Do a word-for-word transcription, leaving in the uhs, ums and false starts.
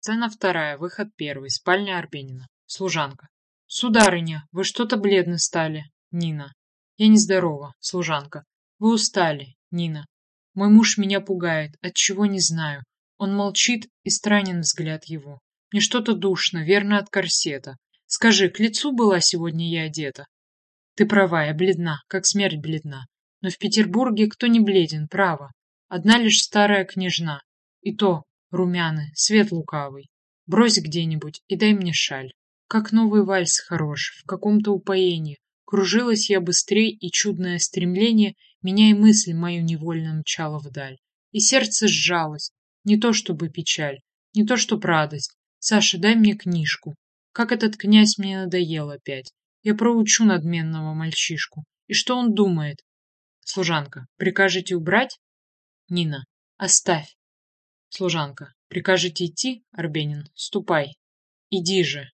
Сцена вторая, выход первый, спальня Арбенина. Служанка. Сударыня, вы что-то бледны стали. Нина. Я нездорова. Служанка. Вы устали. Нина. Мой муж меня пугает, отчего не знаю. Он молчит, и странен взгляд его. Мне что-то душно, верно, от корсета. Скажи, к лицу была сегодня я одета? Ты права, я бледна, как смерть бледна. Но в Петербурге кто не бледен, право. Одна лишь старая княжна. И то румяный, свет лукавый. Брось где-нибудь и дай мне шаль. Как новый вальс хорош, в каком-то упоении. Кружилась я быстрей, и чудное стремление меня и мысль мою невольно мчала вдаль. И сердце сжалось, не то чтобы печаль, не то чтоб радость. Саша, дай мне книжку. Как этот князь мне надоел опять. Я проучу надменного мальчишку. И что он думает? Служанка. Прикажете убрать? Нина. Оставь. Служанка. Прикажете идти? Арбенин. Ступай. Иди же.